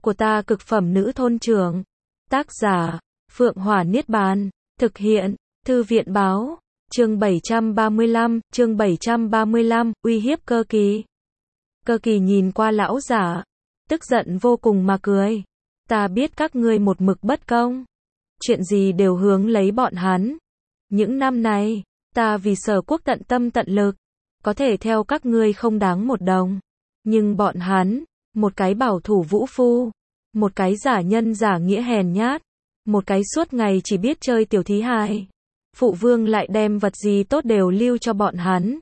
của ta cực phẩm nữ thôn trưởng. Tác giả, Phượng Hỏa Niết Bàn. Thực hiện, Thư viện báo. Chương 735, uy hiếp Cơ Kỳ. Cơ Kỳ nhìn qua lão giả, tức giận vô cùng mà cười. Ta biết các ngươi một mực bất công. Chuyện gì đều hướng lấy bọn hắn. Những năm này, ta vì Sở quốc tận tâm tận lực, có thể theo các ngươi không đáng một đồng. Nhưng bọn hắn, một cái bảo thủ vũ phu, một cái giả nhân giả nghĩa hèn nhát, một cái suốt ngày chỉ biết chơi tiểu thí hài. Phụ vương lại đem vật gì tốt đều lưu cho bọn hắn.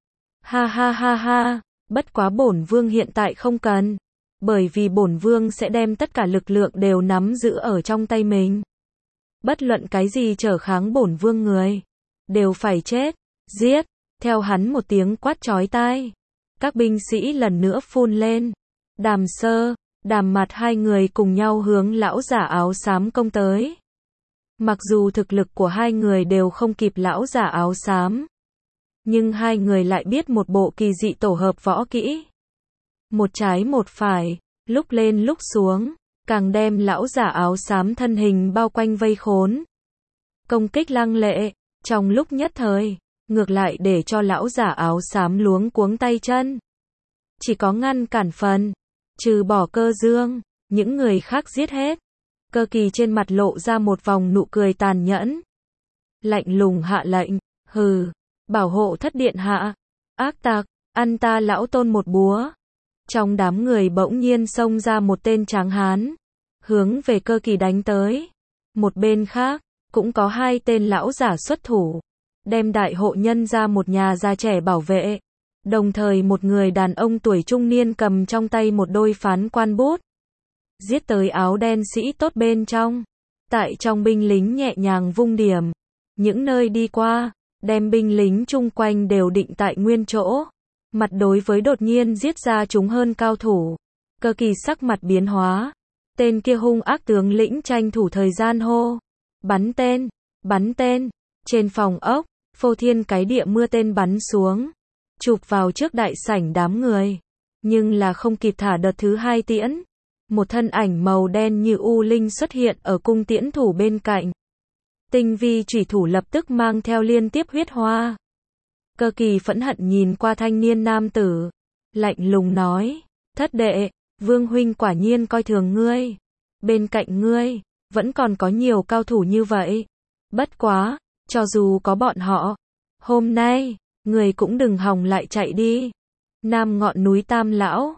Ha ha ha ha, bất quá bổn vương hiện tại không cần. Bởi vì bổn vương sẽ đem tất cả lực lượng đều nắm giữ ở trong tay mình. Bất luận cái gì trở kháng bổn vương người, đều phải chết, giết. Theo hắn một tiếng quát chói tai, các binh sĩ lần nữa phun lên. Đàm Sơ, Đàm Mạt hai người cùng nhau hướng lão giả áo xám công tới. Mặc dù thực lực của hai người đều không kịp lão giả áo xám, nhưng hai người lại biết một bộ kỳ dị tổ hợp võ kỹ. Một trái một phải, lúc lên lúc xuống, càng đem lão giả áo xám thân hình bao quanh vây khốn. Công kích lăng lệ, trong lúc nhất thời, ngược lại để cho lão giả áo xám luống cuống tay chân. Chỉ có ngăn cản phần, trừ bỏ Cơ Dương, những người khác giết hết. Cơ Kỳ trên mặt lộ ra một vòng nụ cười tàn nhẫn. Lạnh lùng hạ lệnh, hừ, bảo hộ thất điện hạ. Ác tặc, ăn ta lão tôn một búa. Trong đám người bỗng nhiên xông ra một tên tráng hán, hướng về Cơ Kỳ đánh tới. Một bên khác, cũng có hai tên lão giả xuất thủ, đem đại hộ nhân ra một nhà già trẻ bảo vệ. Đồng thời một người đàn ông tuổi trung niên cầm trong tay một đôi phán quan bút, giết tới áo đen sĩ tốt bên trong. Tại trong binh lính nhẹ nhàng vung điểm, những nơi đi qua, đem binh lính chung quanh đều định tại nguyên chỗ. Mặt đối với đột nhiên giết ra chúng hơn cao thủ, Cơ Kỳ sắc mặt biến hóa. Tên kia hung ác tướng lĩnh tranh thủ thời gian hô, bắn tên, bắn tên. Trên phòng ốc, phô thiên cái địa mưa tên bắn xuống, chụp vào trước đại sảnh đám người. Nhưng là không kịp thả đợt thứ hai tiễn, một thân ảnh màu đen như u linh xuất hiện ở cung tiễn thủ bên cạnh. Tinh vi chủy thủ lập tức mang theo liên tiếp huyết hoa. Cơ Kỳ phẫn hận nhìn qua thanh niên nam tử, lạnh lùng nói, thất đệ, vương huynh quả nhiên coi thường ngươi. Bên cạnh ngươi, vẫn còn có nhiều cao thủ như vậy. Bất quá, cho dù có bọn họ, hôm nay, người cũng đừng hòng lại chạy đi. Nam ngọn núi Tam Lão,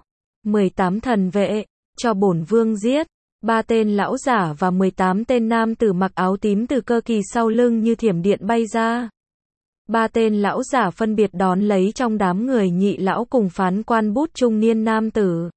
18 thần vệ, cho bổn vương giết. 3 tên lão giả và 18 tên nam tử mặc áo tím từ Cơ Kỳ sau lưng như thiểm điện bay ra. 3 tên lão giả phân biệt đón lấy trong đám người nhị lão cùng phán quan bút trung niên nam tử.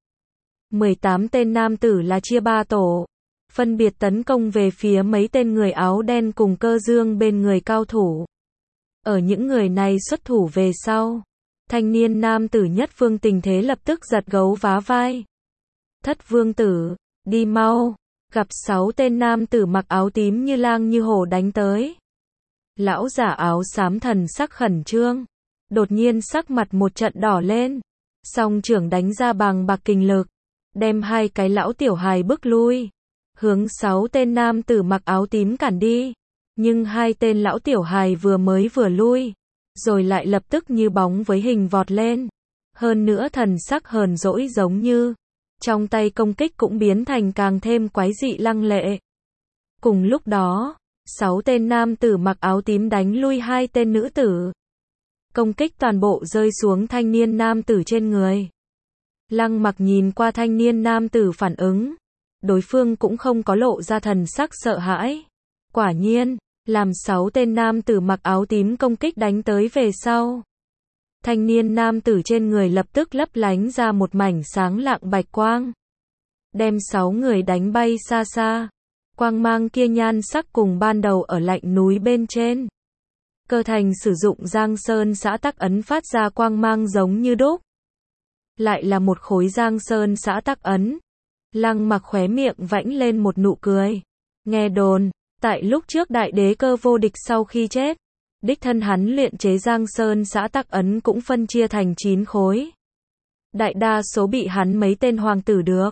18 tên nam tử là chia 3 tổ, phân biệt tấn công về phía mấy tên người áo đen cùng Cơ Dương bên người cao thủ. Ở những người này xuất thủ về sau, thanh niên nam tử nhất Vương Tình Thế lập tức giật gấu vá vai. Thất vương tử, đi mau. Gặp 6 tên nam tử mặc áo tím như lang như hổ đánh tới. Lão giả áo xám thần sắc khẩn trương, đột nhiên sắc mặt một trận đỏ lên, song trưởng đánh ra bằng bạc kình lực, đem hai cái lão tiểu hài bức lui, hướng 6 tên nam tử mặc áo tím cản đi. Nhưng hai tên lão tiểu hài vừa lui, rồi lại lập tức như bóng với hình vọt lên. Hơn nữa thần sắc hờn dỗi giống như, trong tay công kích cũng biến thành càng thêm quái dị lăng lệ. Cùng lúc đó, 6 tên nam tử mặc áo tím đánh lui 2 tên nữ tử. Công kích toàn bộ rơi xuống thanh niên nam tử trên người. Lăng Mặc nhìn qua thanh niên nam tử phản ứng, đối phương cũng không có lộ ra thần sắc sợ hãi. Quả nhiên, làm 6 tên nam tử mặc áo tím công kích đánh tới về sau, thanh niên nam tử trên người lập tức lấp lánh ra một mảnh sáng lạng bạch quang, đem 6 người đánh bay xa xa. Quang mang kia nhan sắc cùng ban đầu ở lạnh núi bên trên. Cơ Thành sử dụng Giang Sơn Xã Tắc Ấn phát ra quang mang giống như đúc. Lại là một khối Giang Sơn Xã Tắc Ấn. Lăng Mặc khóe miệng vãnh lên một nụ cười. Nghe đồn, tại lúc trước đại đế Cơ vô địch sau khi chết, đích thân hắn luyện chế Giang Sơn Xã Tắc Ấn cũng phân chia thành 9 khối. Đại đa số bị hắn mấy tên hoàng tử được.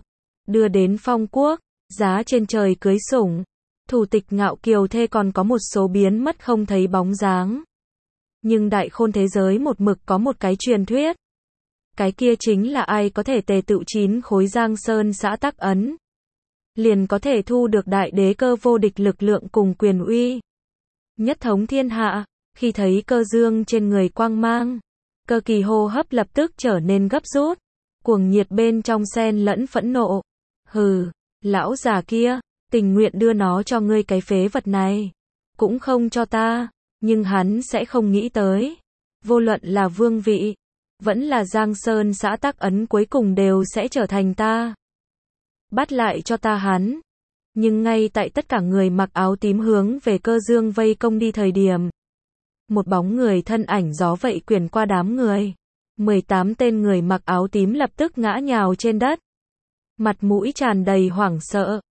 đưa đến phong quốc, giá trên trời cưới sủng. Thủ tịch Ngạo Kiều thê còn có một số biến mất không thấy bóng dáng. Nhưng đại khôn thế giới một mực có một cái truyền thuyết. Cái kia chính là ai có thể tề tựu 9 khối Giang Sơn xã tắc ấn, liền có thể thu được đại đế cơ vô địch lực lượng cùng quyền uy. Nhất thống thiên hạ, khi thấy Cơ Dương trên người quang mang, Cơ Kỳ hô hấp lập tức trở nên gấp rút, cuồng nhiệt bên trong xen lẫn phẫn nộ. Hừ, lão già kia, tình nguyện đưa nó cho ngươi cái phế vật này, cũng không cho ta, nhưng hắn sẽ không nghĩ tới. Vô luận là vương vị, vẫn là Giang Sơn xã tắc ấn cuối cùng đều sẽ trở thành ta. Bắt lại cho ta hắn. Nhưng ngay tại tất cả người mặc áo tím hướng về Cơ Dương vây công đi thời điểm, một bóng người thân ảnh gió vậy quyển qua đám người. 18 tên người mặc áo tím lập tức ngã nhào trên đất. Mặt mũi tràn đầy hoảng sợ.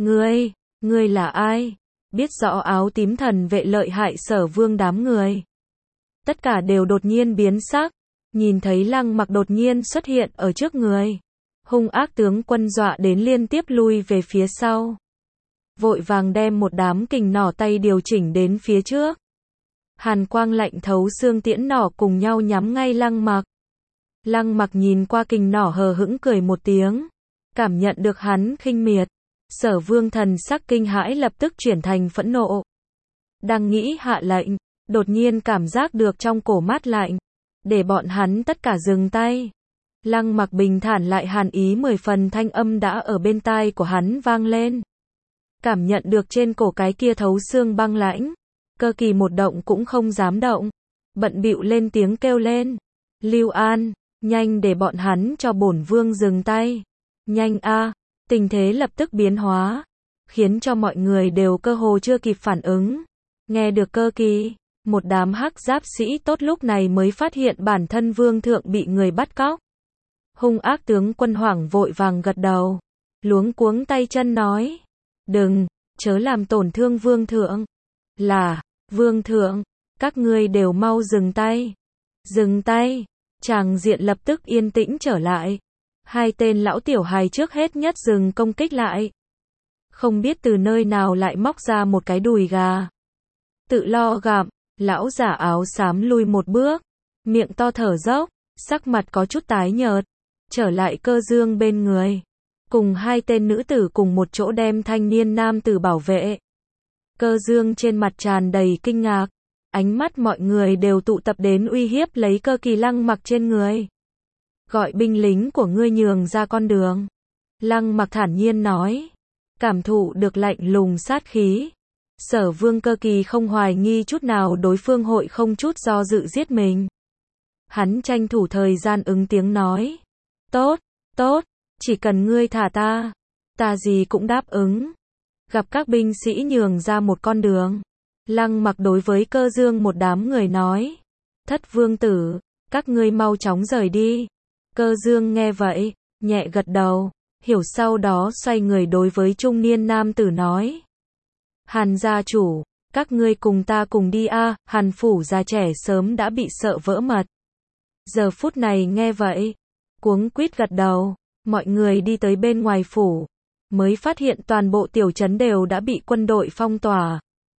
Ngươi là ai? Biết rõ áo tím thần vệ lợi hại Sở Vương đám người. Tất cả đều đột nhiên biến sắc. Nhìn thấy Lăng Mặc đột nhiên xuất hiện ở trước người. Hung ác tướng quân dọa đến liên tiếp lui về phía sau. Vội vàng đem một đám kình nỏ tay điều chỉnh đến phía trước. Hàn quang lạnh thấu xương tiễn nỏ cùng nhau nhắm ngay Lăng Mặc. Lăng Mặc nhìn qua kình nỏ hờ hững cười một tiếng. Cảm nhận được hắn khinh miệt. Sở Vương thần sắc kinh hãi lập tức chuyển thành phẫn nộ. Đang nghĩ hạ lệnh, đột nhiên cảm giác được trong cổ mát lạnh. Để bọn hắn tất cả dừng tay. Lăng Mặc bình thản lại hàn ý 10 phần thanh âm đã ở bên tai của hắn vang lên. Cảm nhận được trên cổ cái kia thấu xương băng lãnh. Cơ Kỳ một động cũng không dám động. Bận bịu lên tiếng kêu lên. Lưu An, nhanh để bọn hắn cho bổn vương dừng tay. Nhanh a! Tình thế lập tức biến hóa. Khiến cho mọi người đều cơ hồ chưa kịp phản ứng. Nghe được Cơ Kỳ, một đám hắc giáp sĩ tốt lúc này mới phát hiện bản thân vương thượng bị người bắt cóc. Hung ác tướng quân hoảng vội vàng gật đầu. Luống cuống tay chân nói. Đừng, chớ làm tổn thương vương thượng. Là, vương thượng, các ngươi đều mau dừng tay. Dừng tay, tràng diện lập tức yên tĩnh trở lại. Hai tên lão tiểu hài trước hết nhất dừng công kích lại. Không biết từ nơi nào lại móc ra một cái đùi gà. Tự lo gặm, lão giả áo xám lui một bước. Miệng to thở dốc, sắc mặt có chút tái nhợt. Trở lại Cơ Dương bên người. Cùng hai tên nữ tử cùng một chỗ đem thanh niên nam tử bảo vệ. Cơ Dương trên mặt tràn đầy kinh ngạc. Ánh mắt mọi người đều tụ tập đến uy hiếp lấy Cơ Kỳ Lăng Mặc trên người. Gọi binh lính của ngươi nhường ra con đường. Lăng Mặc thản nhiên nói. Cảm thụ được lạnh lùng sát khí. Sở Vương Cơ Kỳ không hoài nghi chút nào đối phương hội không chút do dự giết mình. Hắn tranh thủ thời gian ứng tiếng nói. Tốt, tốt, chỉ cần ngươi thả ta gì cũng đáp ứng. Gặp các binh sĩ nhường ra một con đường. Lăng Mặc đối với Cơ Dương một đám người nói. Thất vương tử, các ngươi mau chóng rời đi. Cơ Dương nghe vậy, nhẹ gật đầu, hiểu sau đó xoay người đối với trung niên nam tử nói. Hàn gia chủ, các ngươi cùng ta cùng đi a. Hàn phủ già trẻ sớm đã bị sợ vỡ mật. Giờ phút này nghe vậy, cuống quýt gật đầu, mọi người đi tới bên ngoài phủ, mới phát hiện toàn bộ tiểu trấn đều đã bị quân đội phong tỏa.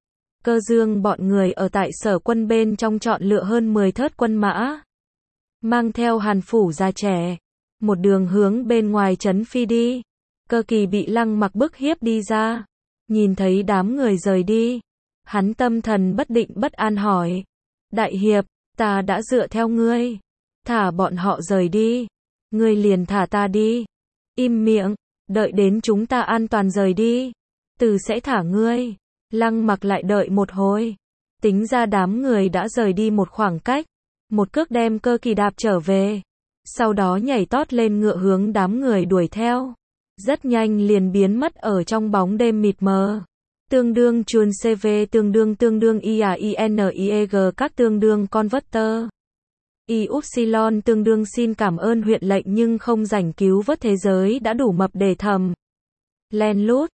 Cơ Dương bọn người ở tại sở quân bên trong chọn lựa hơn 10 thớt quân mã. Mang theo Hàn phủ già trẻ, một đường hướng bên ngoài trấn phi đi. Cơ Kỳ bị Lăng Mặc bức hiếp đi ra. Nhìn thấy đám người rời đi. Hắn tâm thần bất định bất an hỏi. Đại hiệp, ta đã dựa theo ngươi. Thả bọn họ rời đi. Ngươi liền thả ta đi. Im miệng, đợi đến chúng ta an toàn rời đi. Từ sẽ thả ngươi. Lăng Mặc lại đợi một hồi. Tính ra đám người đã rời đi một khoảng cách. Một cước đem Cơ Kỳ đạp trở về. Sau đó nhảy tót lên ngựa hướng đám người đuổi theo. Rất nhanh liền biến mất ở trong bóng đêm mịt mờ. Tương đương chuồn CV tương đương IAINIEG các tương đương converter. Ypsilon tương đương xin cảm ơn huyện lệnh nhưng không rảnh cứu vớt thế giới đã đủ mập để thầm. Len lút.